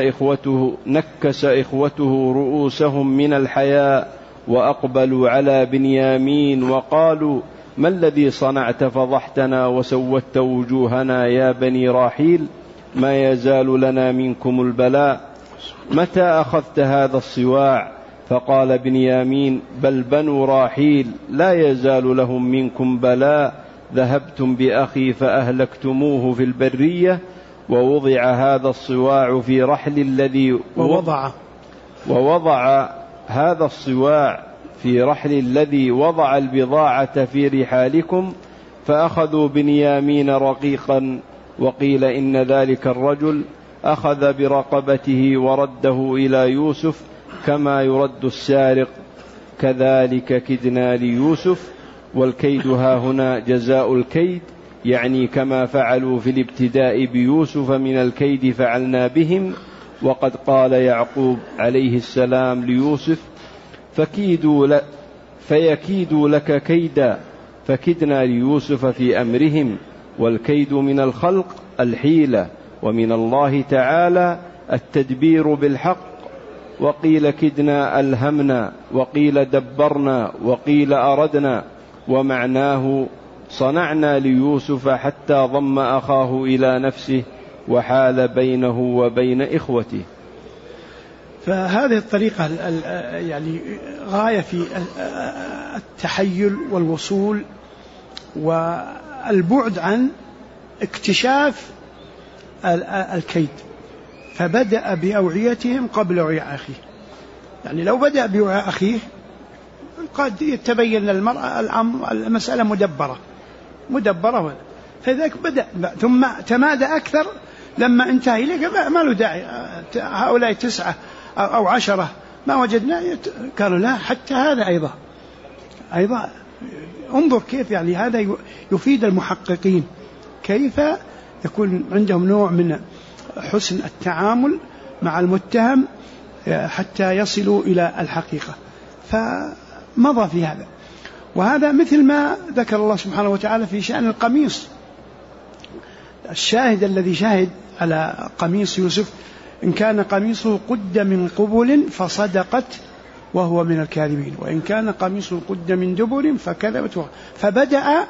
إخوته رؤوسهم من الحياء وأقبلوا على بنيامين وقالوا ما الذي صنعت فضحتنا وسودت وجوهنا يا بني راحيل، ما يزال لنا منكم البلاء، متى أخذت هذا الصواع؟ فقال بنيامين بل بنو راحيل لا يزال لهم منكم بلاء، ذهبتم بأخي فأهلكتموه في البرية، ووضع هذا الصواع في رحل الذي ووضع هذا الصواع في رحل الذي وضع البضاعة في رحالكم، فأخذوا بنيامين رقيقا. وقيل إن ذلك الرجل أخذ برقبته ورده إلى يوسف كما يرد السارق، كذلك كدنا ليوسف. والكيد هاهنا جزاء الكيد، يعني كما فعلوا في الابتداء بيوسف من الكيد فعلنا بهم. وقد قال يعقوب عليه السلام ليوسف فيكيدوا لك كيدا، فكدنا ليوسف في أمرهم. والكيد من الخلق الحيلة، ومن الله تعالى التدبير بالحق. وقيل كدنا ألهمنا، وقيل دبرنا، وقيل أردنا، ومعناه صنعنا ليوسف حتى ضم أخاه إلى نفسه وحال بينه وبين إخوته. فهذه الطريقة يعني غاية في التحيل والوصول والبعد عن اكتشاف الكيد، فبدأ بأوعيتهم قبل وعاء أخيه. يعني لو بدأ بوعاء أخيه قد يتبين للمرأة المسألة مدبرة، فذلك بدأ، ثم تمادى أكثر لما انتهى إليك ما له داعي، هؤلاء 9 أو 10 ما وجدنا، قالوا لا حتى هذا أيضا انظر كيف، يعني هذا يفيد المحققين كيف يكون عندهم نوع من حسن التعامل مع المتهم حتى يصلوا إلى الحقيقة، فمضى في هذا. وهذا مثل ما ذكر الله سبحانه وتعالى في شأن القميص، الشاهد الذي شاهد على قميص يوسف: إن كان قميصه قد من قبل فصدقت وهو من الكاذبين، وإن كان قميصه قد من دبر فكذبت. فبدأ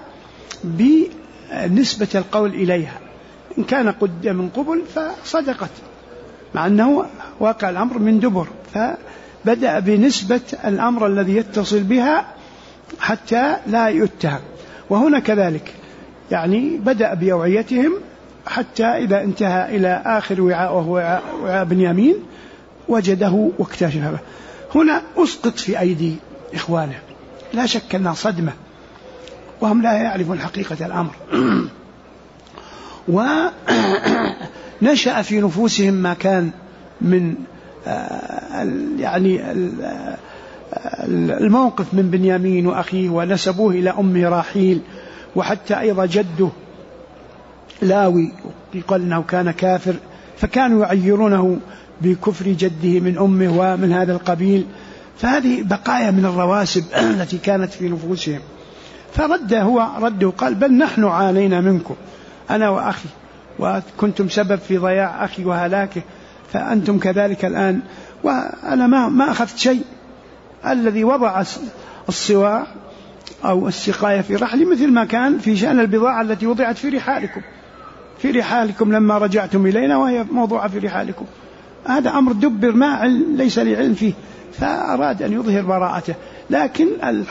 بنسبة القول إليها، إن كان قد من قبل فصدقت، مع أنه واقع الأمر من دبر، فبدأ بنسبة الأمر الذي يتصل بها حتى لا يتهم. وهنا كذلك، يعني بدأ بأوعيتهم حتى إذا انتهى إلى آخر وعاء وهو وعاء بنيامين وجده واكتشفه. هنا أسقط في أيدي إخوانه، لا شك أنها صدمة وهم لا يعرفون حقيقة الأمر ونشأ في نفوسهم ما كان من يعني الموقف من بنيامين وأخيه، ونسبوه إلى أمه راحيل، وحتى أيضا جده لاوي يقال أنه كان كافر، فكانوا يعيرونه بكفر جده من أمه ومن هذا القبيل. فهذه بقايا من الرواسب التي كانت في نفوسهم. رده قال: بل نحن عانينا منكم أنا وأخي، وكنتم سبب في ضياع أخي وهلاكه، فأنتم كذلك الآن، وأنا ما أخذت شيء. الذي وضع الصواع أو السقاية في رحلي مثل ما كان في شأن البضاعة التي وضعت في رحالكم لما رجعتم إلينا وهي موضوعة في رحالكم. هذا أمر دبر ليس لي علم فيه، فأراد أن يظهر براءته، لكن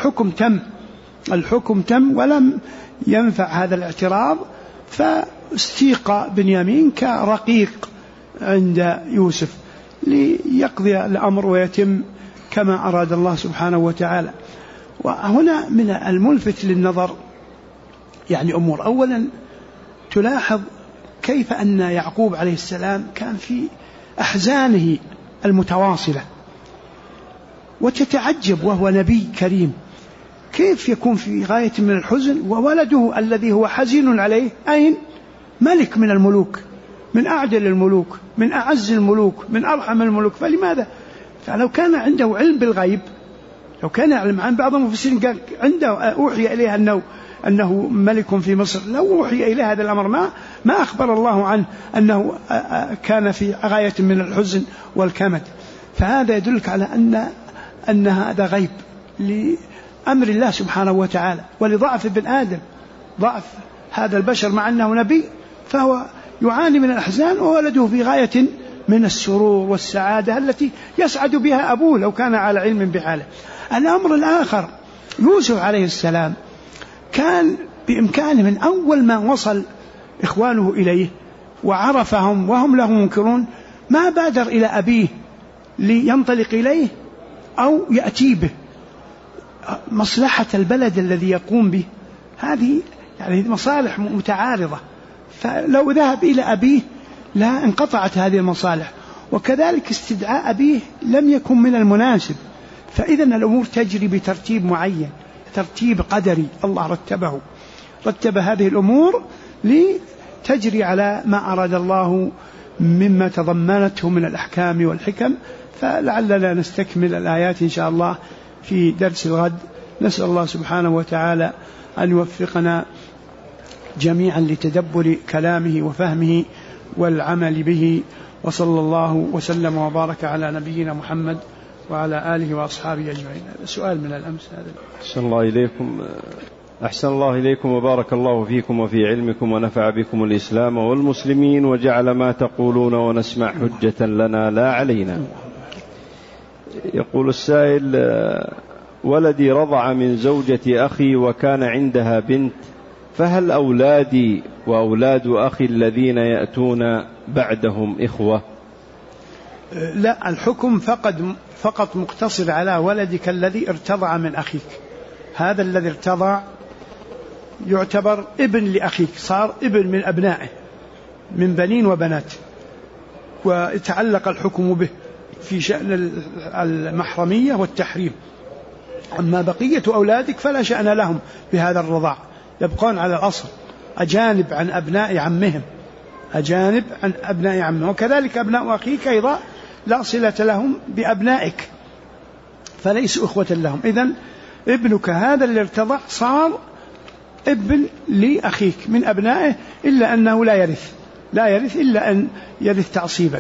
الحكم تم ولم ينفع هذا الاعتراض، فاستيق بنيامين كرقيق عند يوسف ليقضي الأمر ويتم كما أراد الله سبحانه وتعالى. وهنا من الملفت للنظر يعني أمور. أولا تلاحظ كيف أن يعقوب عليه السلام كان في أحزانه المتواصلة، وتتعجب وهو نبي كريم كيف يكون في غاية من الحزن، وولده الذي هو حزين عليه أين؟ ملك من الملوك، من أعدل الملوك، من أعز الملوك، من أرحم الملوك. فلماذا؟ فلو كان عنده علم بالغيب، لو كان يعلم عن بعض المفسرين قال عنده أوحي إليه أنه ملك في مصر، لو أوحي إليه هذا الأمر ما أخبر الله عنه أنه كان في غاية من الحزن والكمد. فهذا يدلك على أن هذا غيب لأمر الله سبحانه وتعالى، ولضعف ابن آدم، ضعف هذا البشر مع أنه نبي، فهو يعاني من الأحزان، وولده في غاية من السرور والسعادة التي يسعد بها أبوه لو كان على علم بحاله. الأمر الآخر، يوسف عليه السلام كان بإمكانه من أول ما وصل إخوانه إليه وعرفهم وهم له منكرون ما بادر إلى أبيه لينطلق إليه أو يأتي به. مصلحة البلد الذي يقوم به هذه يعني مصالح متعارضة، فلو ذهب إلى أبيه لا انقطعت هذه المصالح. وكذلك استدعاء أبيه لم يكن من المناسب، فإذا الأمور تجري بترتيب معين، ترتيب قدري الله رتب هذه الأمور لتجري على ما أراد الله مما تضمنته من الأحكام والحكم. فلعلنا نستكمل الآيات إن شاء الله في درس الغد. نسأل الله سبحانه وتعالى أن يوفقنا جميعا لتدبر كلامه وفهمه والعمل به، وصلى الله وسلم وبارك على نبينا محمد وعلى آله وأصحابه أجمعين. هذا سؤال من الأمس. أحسن الله إليكم وبارك الله فيكم وفي علمكم ونفع بكم الإسلام والمسلمين وجعل ما تقولون ونسمع حجة لنا لا علينا. يقول السائل: ولدي رضع من زوجة أخي وكان عندها بنت فهل أولادي وأولاد أخي الذين يأتون بعدهم إخوة؟ لا، الحكم فقط مقتصر على ولدك الذي ارتضع من أخيك. هذا الذي ارتضع يعتبر ابن لأخيك، صار ابن من أبنائه من بنين وبنات، ويتعلق الحكم به في شأن المحرمية والتحريم. أما بقية أولادك فلا شأن لهم بهذا الرضاع، يبقون على الأصل أجانب عن أبناء عمهم، أجانب عن أبناء عمهم. وكذلك أبناء أخيك أيضا لا صلة لهم بأبنائك، فليسوا أخوة لهم. إذن ابنك هذا اللي ارتضع صار ابن لأخيك من أبنائه، إلا أنه لا يرث إلا أن يرث تعصيبا.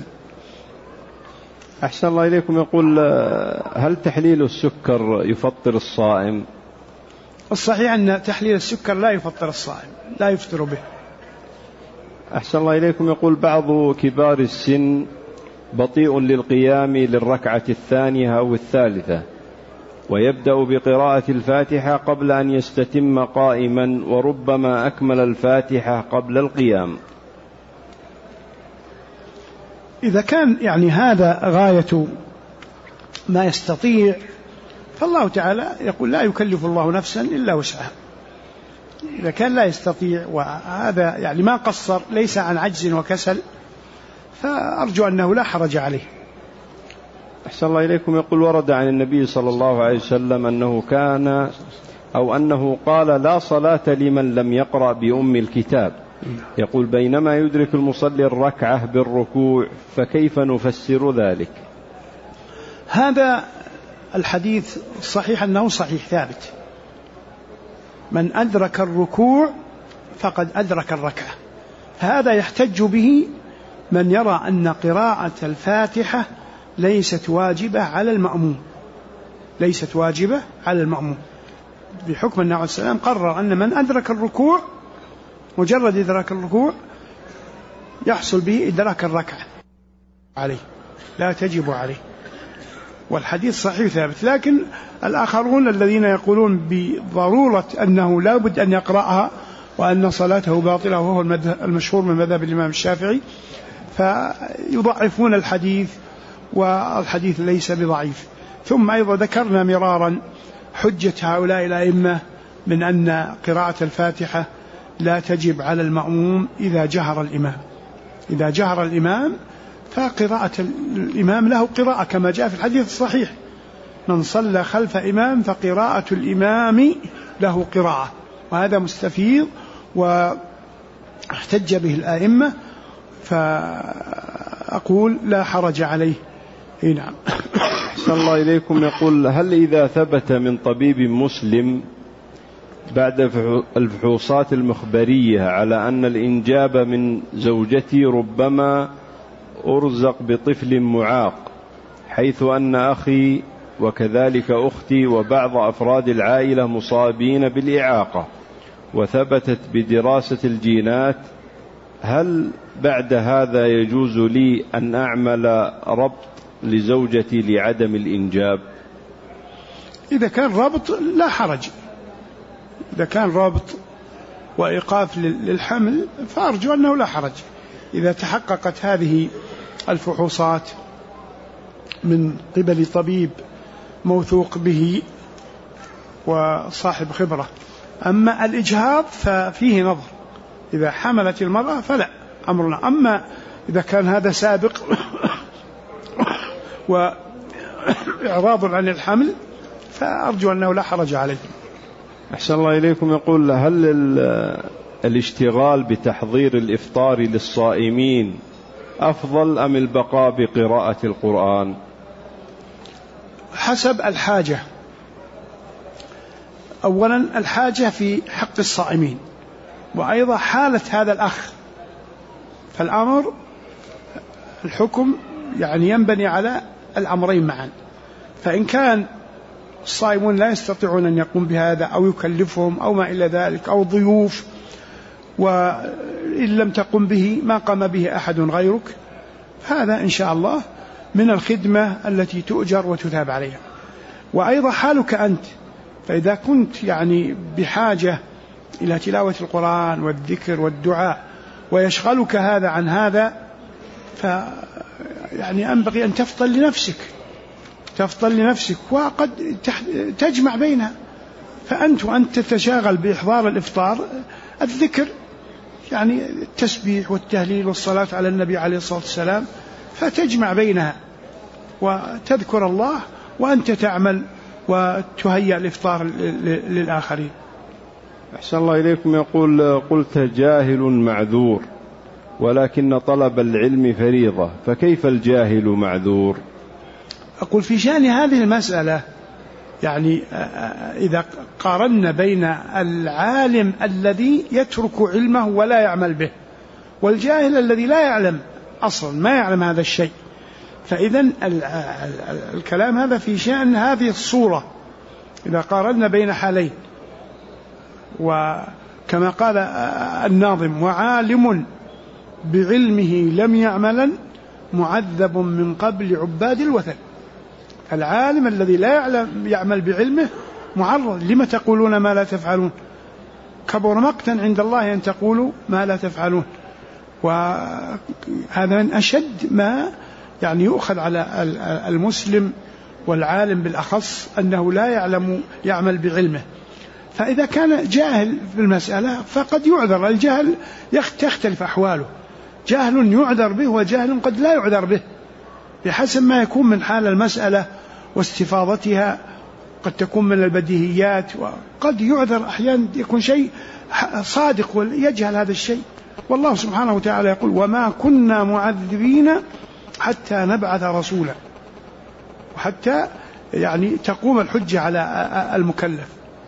أحسن الله إليكم. يقول: هل تحليل السكر يفطر الصائم؟ الصحيح أن تحليل السكر لا يفطر الصائم، لا يفطر به. أحسن الله إليكم. يقول: بعض كبار السن بطيء للقيام للركعة الثانية أو الثالثة، ويبدأ بقراءة الفاتحة قبل أن يستتم قائما، وربما أكمل الفاتحة قبل القيام. إذا كان يعني هذا غاية ما يستطيع، فالله تعالى يقول: لا يكلف الله نفسا إلا وسعها. إذا كان لا يستطيع وهذا يعني ما قصر، ليس عن عجز وكسل، فأرجو أنه لا حرج عليه. أحسن الله إليكم. يقول: ورد عن النبي صلى الله عليه وسلم أنه قال: لا صلاة لمن لم يقرأ بأم الكتاب. يقول: بينما يدرك المصلي الركعة بالركوع، فكيف نفسر ذلك؟ هذا الحديث صحيح أنه صحيح ثابت، من أدرك الركوع فقد أدرك الركعة. هذا يحتج به من يرى أن قراءة الفاتحة ليست واجبة على المأموم، بحكم النبي عليه السلام قرر أن من أدرك الركوع، مجرد إدراك الركوع يحصل به إدراك الركعة عليه، لا تجب عليه. والحديث صحيح ثابت. لكن الآخرون الذين يقولون بضرورة أنه لا بد أن يقرأها وأن صلاته باطلة، وهو المشهور من مذهب الإمام الشافعي، فيضعفون الحديث، والحديث ليس بضعيف. ثم أيضا ذكرنا مرارا حجة هؤلاء الأئمة من أن قراءة الفاتحة لا تجب على المأموم إذا جهر الإمام، فقراءة الإمام له قراءة كما جاء في الحديث الصحيح: من صلى خلف إمام فقراءة الإمام له قراءة. وهذا مستفيض واحتج به الآئمة، فأقول لا حرج عليه. نعم. أحسن الله إليكم. يقول: هل إذا ثبت من طبيب مسلم بعد الفحوصات المخبرية على أن الإنجاب من زوجتي ربما أرزق بطفل معاق، حيث أن أخي وكذلك أختي وبعض أفراد العائلة مصابين بالإعاقة، وثبتت بدراسة الجينات، هل بعد هذا يجوز لي أن أعمل ربط لزوجتي لعدم الإنجاب؟ إذا كان ربط لا حرج، إذا كان ربط وإيقاف للحمل فأرجو أنه لا حرج. إذا تحققت هذه الفحوصات من قبل طبيب موثوق به وصاحب خبرة. أما الإجهاض ففيه نظر، إذا حملت المرأة فلا أمرنا. أما إذا كان هذا سابق وإعراض عن الحمل فأرجو أنه لا حرج عليه. أحسن الله إليكم. يقول: هل الاشتغال بتحضير الإفطار للصائمين أفضل أم البقاء بقراءة القرآن؟ حسب الحاجة. أولا الحاجة في حق الصائمين، وأيضا حالة هذا الأخ، فالأمر الحكم يعني ينبني على الأمرين معا. فإن كان الصائمون لا يستطيعون أن يقوم بهذا أو يكلفهم أو ما إلى ذلك أو ضيوف، وإن لم تقم به ما قام به أحد غيرك، هذا إن شاء الله من الخدمة التي تؤجر وتثاب عليها. وأيضا حالك أنت، فإذا كنت يعني بحاجة إلى تلاوة القرآن والذكر والدعاء ويشغلك هذا عن هذا، يعني ينبغي أن تفضل لنفسك وقد تجمع بينها. وأنت تتشاغل بإحضار الإفطار، الذكر يعني التسبيح والتهليل والصلاة على النبي عليه الصلاة والسلام، فتجمع بينها وتذكر الله وأنت تعمل وتهيأ الإفطار للآخرين. أحسن الله إليكم. يقول: قلت جاهل معذور ولكن طلب العلم فريضة، فكيف الجاهل معذور؟ أقول في شأن هذه المسألة، يعني إذا قارنا بين العالم الذي يترك علمه ولا يعمل به والجاهل الذي لا يعلم أصلا، ما يعلم هذا الشيء، فإذا الكلام هذا في شأن هذه الصورة إذا قارنا بين حالين. وكما قال الناظم: وعالم بعلمه لم يعملا معذب من قبل عباد الوثن. العالم الذي لا يعمل بعلمه معرض. لما تقولون ما لا تفعلون؟ كبر مقتا عند الله أن تقولوا ما لا تفعلون. وهذا من أشد ما يعني يؤخذ على المسلم والعالم بالأخص، أنه لا يعمل بعلمه. فإذا كان جاهل في المسألة فقد يعذر. الجهل تختلف أحواله، جهل يعذر به وجهل قد لا يعذر به بحسب ما يكون من حال المسألة واستفاضتها. قد تكون من البديهيات، وقد يعذر أحيانا يكون شيء صادق ويجهل هذا الشيء. والله سبحانه وتعالى يقول: وما كنا معذبين حتى نبعث رسولا، وحتى يعني تقوم الحجة على المكلف.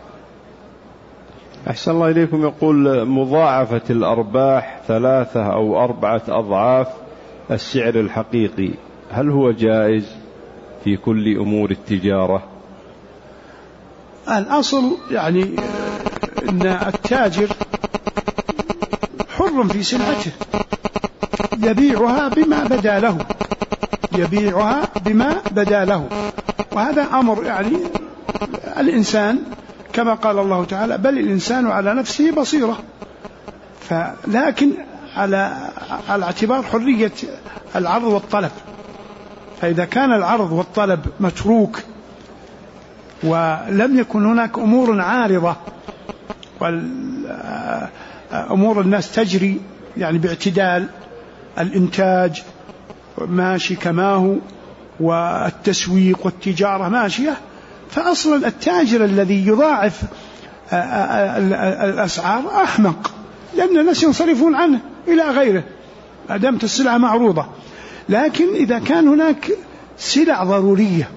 أحسن الله إليكم. يقول: مضاعفة الأرباح 3 أو 4 أضعاف السعر الحقيقي، هل هو جائز في كل أمور التجارة؟ الأصل يعني أن التاجر حر في سلعته، يبيعها بما بدا له، وهذا أمر يعني الإنسان كما قال الله تعالى: بل الإنسان على نفسه بصيرة. لكن على اعتبار حرية العرض والطلب، فإذا كان العرض والطلب متروك ولم يكن هناك أمور عارضة وأمور الناس تجري يعني باعتدال، الإنتاج ماشي كما هو والتسويق والتجارة ماشية، فأصلا التاجر الذي يضاعف الأسعار أحمق، لأن الناس ينصرفون عنه إلى غيره ما دامت السلعة معروضة. لكن إذا كان هناك سلع ضرورية،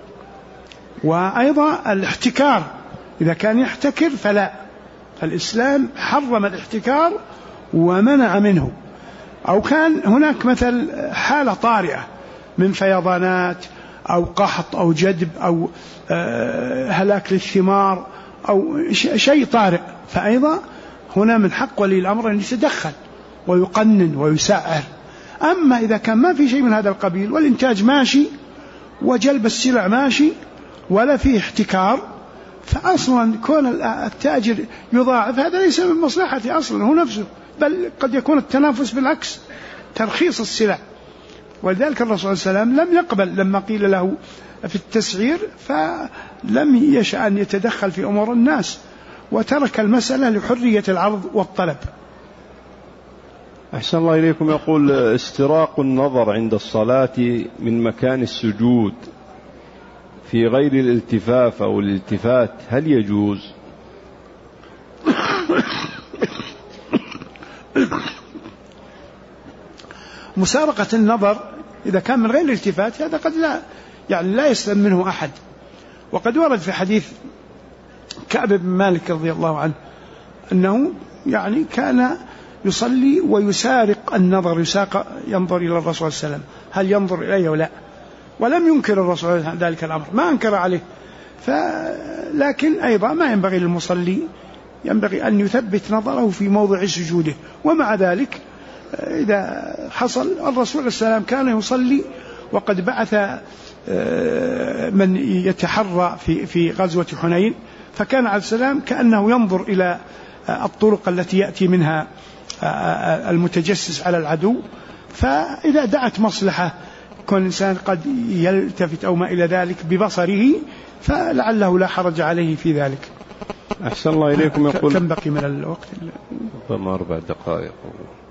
وأيضا الاحتكار، إذا كان يحتكر فلا، فالإسلام حرم الاحتكار ومنع منه. أو كان هناك مثل حالة طارئة من فيضانات أو قحط أو جدب أو هلاك للثمار أو شيء طارئ، فأيضا هنا من حق ولي الأمر أن يتدخل ويقنن ويسعر. أما إذا كان ما في شيء من هذا القبيل والإنتاج ماشي وجلب السلع ماشي ولا فيه احتكار، فأصلا كون التاجر يضاعف هذا ليس من مصلحته أصلا هو نفسه، بل قد يكون التنافس بالعكس، ترخيص السلع. ولذلك الرسول صلى الله عليه وسلم لم يقبل لما قيل له في التسعير، فلم يشأ أن يتدخل في أمور الناس، وترك المسألة لحرية العرض والطلب. أحسن الله إليكم. يقول: استراق النظر عند الصلاة من مكان السجود في غير الالتفاف أو الالتفات، هل يجوز؟ مسارقة النظر إذا كان من غير الالتفات هذا قد لا يسلم منه أحد. وقد ورد في حديث كعب بن مالك رضي الله عنه أنه يعني كان يصلي ويسارق النظر، ينظر إلى الرسول صلى الله عليه وسلم هل ينظر إليه ولا، ولم ينكر الرسول ذلك الأمر، ما أنكر عليه. لكن أيضا ما ينبغي للمصلي، ينبغي أن يثبت نظره في موضع سجوده. ومع ذلك إذا حصل، الرسول صلى الله عليه وسلم كان يصلي وقد بعث من يتحرى في غزوة حنين، فكان عليه السلام كأنه ينظر إلى الطرق التي يأتي منها المتجسس على العدو. فإذا دعت مصلحة كون الإنسان قد يلتفت أو ما إلى ذلك ببصره فلعله لا حرج عليه في ذلك. أحسن الله إليكم. يقول كم بقي من الوقت؟ ربما 4 دقائق أو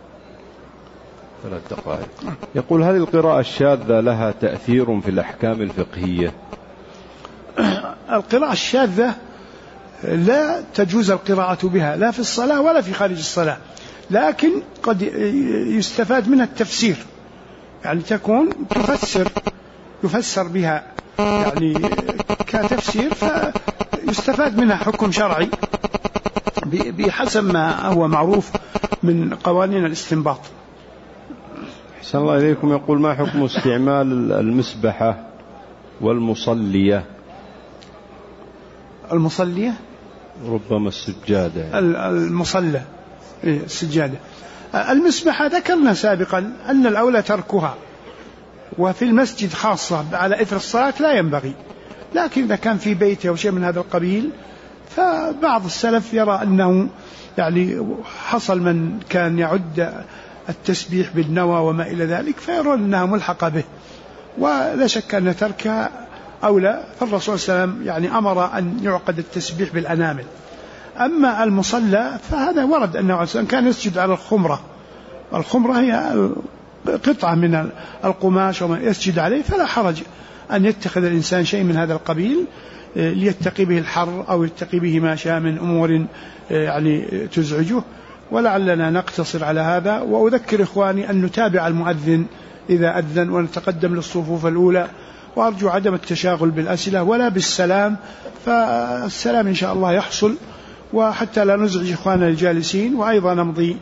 3 دقائق. يقول هل القراءة الشاذة لها تأثير في الأحكام الفقهية؟ القراءة الشاذة لا تجوز القراءة بها لا في الصلاة ولا في خارج الصلاة، لكن قد يستفاد منها التفسير، يعني تكون يفسر بها يعني كتفسير، فيستفاد منها حكم شرعي بحسب ما هو معروف من قوانين الاستنباط. أحسن الله إليكم. يقول ما حكم استعمال المسبحة والمصلية؟ المصلية ربما السجادة، المصلى، السجادة. المسبحة ذكرنا سابقا أن الأولى تركها، وفي المسجد خاصة على إثر الصلاة لا ينبغي، لكن إذا كان في بيته أو شيء من هذا القبيل فبعض السلف يرى أنه يعني حصل من كان يعد التسبيح بالنوى وما إلى ذلك فيرون أنها ملحقة به، ولا شك أن تركها أولى. فالرسول صلى الله عليه وسلم يعني أمر أن يعقد التسبيح بالأنامل. أما المصلى فهذا ورد أنه كان يسجد على الخمرة، الخمرة هي قطعة من القماش وما يسجد عليه، فلا حرج أن يتخذ الإنسان شيء من هذا القبيل ليتقي به الحر أو يتقي به ما شاء من أمور يعني تزعجه. ولعلنا نقتصر على هذا، وأذكر إخواني أن نتابع المؤذن إذا أذن ونتقدم للصفوف الأولى، وأرجو عدم التشاغل بالأسئلة ولا بالسلام، فالسلام إن شاء الله يحصل، وحتى لا نزعج إخواننا الجالسين، وأيضا نمضي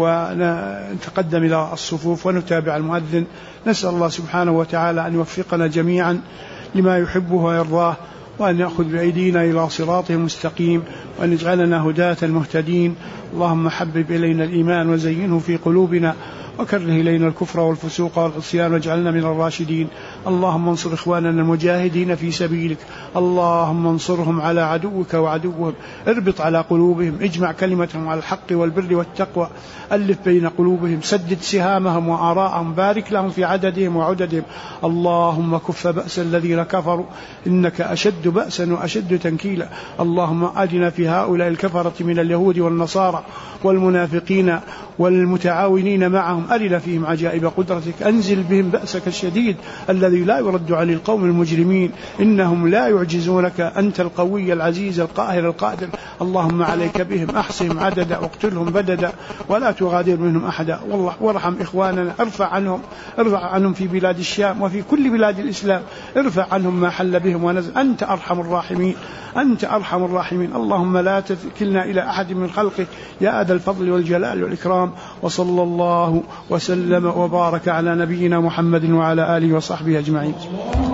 ونتقدم إلى الصفوف ونتابع المؤذن. نسأل الله سبحانه وتعالى أن يوفقنا جميعا لما يحبه ويرضاه، وأن يأخذ بأيدينا إلى صراطه المستقيم، وأن يجعلنا هداة المهتدين. اللهم حبب إلينا الإيمان وزينه في قلوبنا، وكره إلينا الكفر والفسوق والعصيان واجعلنا من الراشدين. اللهم انصر إخواننا المجاهدين في سبيلك، اللهم انصرهم على عدوك وعدوهم، اربط على قلوبهم، اجمع كلمتهم على الحق والبر والتقوى، ألف بين قلوبهم، سدد سهامهم وآراءهم، بارك لهم في عددهم وعددهم. اللهم كف بأس الذين كفروا إنك أشد بأسا وأشد تنكيلا. اللهم أدنا في هؤلاء الكفرة من اليهود والنصارى والمنافقين والمتعاونين معهم، أرنا فيهم عجائب قدرتك، أنزل بهم بأسك الشديد الذي لا يرد عن القوم المجرمين، إنهم لا يعجزونك، أنت القوي العزيز القاهر القادر. اللهم عليك بهم، أحصهم عددا واقتلهم بددا ولا تغادر منهم أحدا. والله وارحم إخواننا، ارفع عنهم في بلاد الشام وفي كل بلاد الإسلام، ارفع عنهم ما حل بهم ونزل، أنت أرحم الراحمين، أنت أرحم الراحمين. اللهم لا تكلنا إلى أحد من خلقك يا ذا الفضل والجلال والإكرام. وصلى الله وسلم وبارك على نبينا محمد وعلى آله وصحبه أجمعين.